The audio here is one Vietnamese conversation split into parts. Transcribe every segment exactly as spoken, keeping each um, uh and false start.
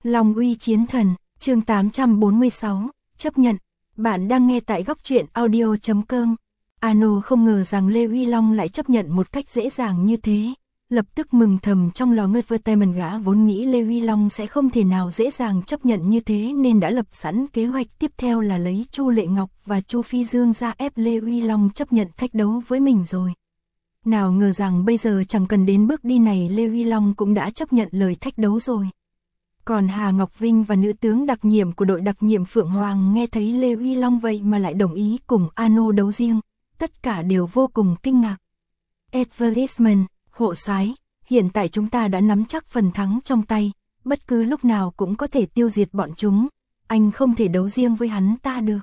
Long uy chiến thần, chương tám trăm bốn mươi sáu, chấp nhận. Bạn đang nghe tại góc truyện audio chấm com. Ano không ngờ rằng Lê Uy Long lại chấp nhận một cách dễ dàng như thế. Lập tức mừng thầm trong lòng Entertainment, gã vốn nghĩ Lê Uy Long sẽ không thể nào dễ dàng chấp nhận như thế nên đã lập sẵn kế hoạch tiếp theo là lấy Chu Lệ Ngọc và Chu Phi Dương ra ép Lê Uy Long chấp nhận thách đấu với mình rồi. Nào ngờ rằng bây giờ chẳng cần đến bước đi này Lê Uy Long cũng đã chấp nhận lời thách đấu rồi. Còn Hà Ngọc Vinh và nữ tướng đặc nhiệm của đội đặc nhiệm Phượng Hoàng nghe thấy Lê Uy Long vậy mà lại đồng ý cùng Ano đấu riêng, tất cả đều vô cùng kinh ngạc. Advertisement, hộ soái, hiện tại chúng ta đã nắm chắc phần thắng trong tay, bất cứ lúc nào cũng có thể tiêu diệt bọn chúng, anh không thể đấu riêng với hắn ta được.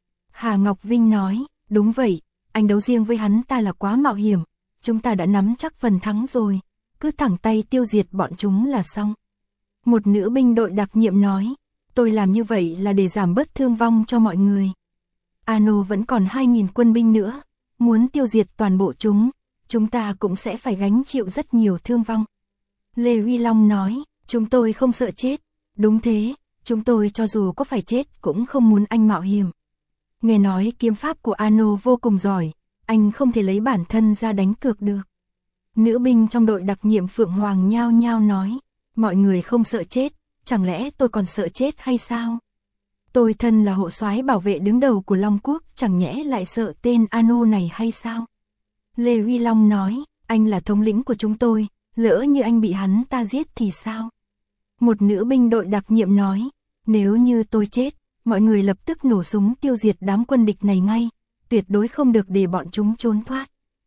Hà Ngọc Vinh nói, đúng vậy, anh đấu riêng với hắn ta là quá mạo hiểm, chúng ta đã nắm chắc phần thắng rồi, cứ thẳng tay tiêu diệt bọn chúng là xong. Một nữ binh đội đặc nhiệm nói, tôi làm như vậy là để giảm bớt thương vong cho mọi người. Ano vẫn còn hai nghìn quân binh nữa, muốn tiêu diệt toàn bộ chúng, chúng ta cũng sẽ phải gánh chịu rất nhiều thương vong. Lê Uy Long nói, chúng tôi không sợ chết, đúng thế, chúng tôi cho dù có phải chết cũng không muốn anh mạo hiểm. Nghe nói kiếm pháp của Ano vô cùng giỏi, anh không thể lấy bản thân ra đánh cược được. Nữ binh trong đội đặc nhiệm Phượng Hoàng nhao nhao nói, mọi người không sợ chết, chẳng lẽ tôi còn sợ chết hay sao? Tôi thân là hộ soái bảo vệ đứng đầu của Long Quốc, chẳng nhẽ lại sợ tên Ano này hay sao? Lê Uy Long nói, anh là thống lĩnh của chúng tôi, lỡ như anh bị hắn ta giết thì sao? Một nữ binh đội đặc nhiệm nói, nếu như tôi chết, mọi người lập tức nổ súng tiêu diệt đám quân địch này ngay, tuyệt đối không được để bọn chúng trốn thoát.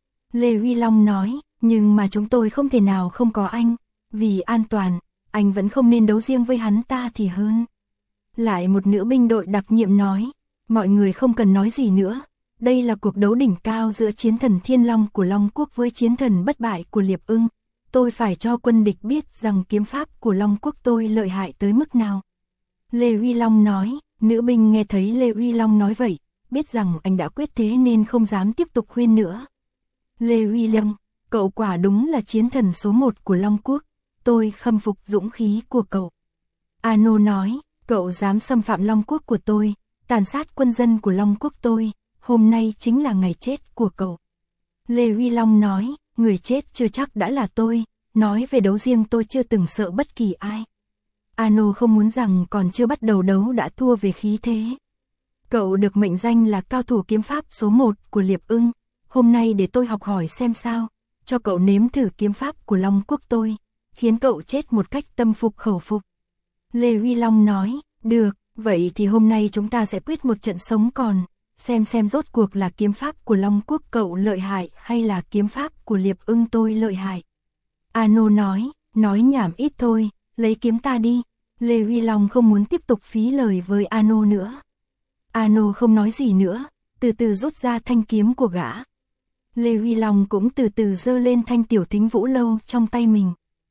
Lê Uy Long nói, nhưng mà chúng tôi không thể nào không có anh, vì an toàn, anh vẫn không nên đấu riêng với hắn ta thì hơn. Lại một nữ binh đội đặc nhiệm nói, mọi người không cần nói gì nữa, đây là cuộc đấu đỉnh cao giữa chiến thần Thiên Long của Long Quốc với chiến thần bất bại của Liệp Ưng, tôi phải cho quân địch biết rằng kiếm pháp của Long Quốc tôi lợi hại tới mức nào. Lê Uy Long nói, nữ binh nghe thấy Lê Uy Long nói vậy, biết rằng anh đã quyết thế nên không dám tiếp tục khuyên nữa. Lê Uy Long, cậu quả đúng là chiến thần số một của Long Quốc, tôi khâm phục dũng khí của cậu. Ano nói, cậu dám xâm phạm Long Quốc của tôi, tàn sát quân dân của Long Quốc tôi, hôm nay chính là ngày chết của cậu. Lê Uy Long nói, người chết chưa chắc đã là tôi, nói về đấu riêng tôi chưa từng sợ bất kỳ ai. Ano không muốn rằng còn chưa bắt đầu đấu đã thua về khí thế. Cậu được mệnh danh là cao thủ kiếm pháp số một của Liệp Ưng, hôm nay để tôi học hỏi xem sao, cho cậu nếm thử kiếm pháp của Long Quốc tôi, khiến cậu chết một cách tâm phục khẩu phục. Lê Uy Long nói, được, vậy thì hôm nay chúng ta sẽ quyết một trận sống còn, xem xem rốt cuộc là kiếm pháp của Long Quốc cậu lợi hại hay là kiếm pháp của Liệp Ưng tôi lợi hại. Ano nói, nói nhảm ít thôi, lấy kiếm ta đi. Lê Uy Long không muốn tiếp tục phí lời với Ano nữa. Ano không nói gì nữa, từ từ rút ra thanh kiếm của gã. Lê Uy Long cũng từ từ giơ lên thanh tiểu thính vũ lâu trong tay mình.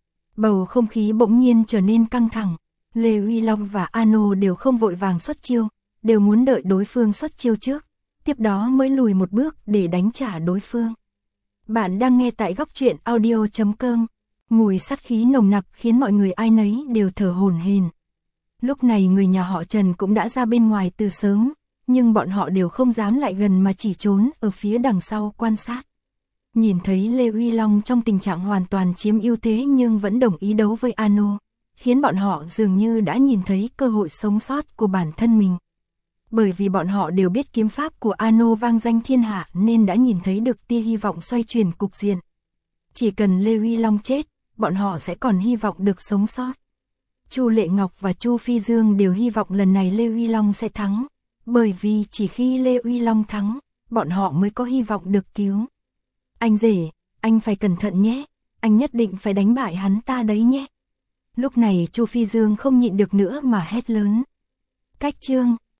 Bầu không khí bỗng nhiên trở nên căng thẳng. Lê Uy Long và Ano đều không vội vàng xuất chiêu, đều muốn đợi đối phương xuất chiêu trước, tiếp đó mới lùi một bước để đánh trả đối phương. Bạn đang nghe tại góc truyện audio chấm com. Mùi sát khí nồng nặc khiến mọi người ai nấy đều thở hổn hển. Lúc này người nhà họ Trần cũng đã ra bên ngoài từ sớm, nhưng bọn họ đều không dám lại gần mà chỉ trốn ở phía đằng sau quan sát. Nhìn thấy Lê Uy Long trong tình trạng hoàn toàn chiếm ưu thế nhưng vẫn đồng ý đấu với Ano, khiến bọn họ dường như đã nhìn thấy cơ hội sống sót của bản thân mình. Bởi vì bọn họ đều biết kiếm pháp của Ano vang danh thiên hạ nên đã nhìn thấy được tia hy vọng xoay chuyển cục diện. Chỉ cần Lê Uy Long chết, bọn họ sẽ còn hy vọng được sống sót. Chu Lệ Ngọc và Chu Phi Dương đều hy vọng lần này Lê Uy Long sẽ thắng, bởi vì chỉ khi Lê Uy Long thắng, bọn họ mới có hy vọng được cứu. Anh rể, anh phải cẩn thận nhé, anh nhất định phải đánh bại hắn ta đấy nhé. Lúc này Chu Phi Dương không nhịn được nữa mà hét lớn. Cách chương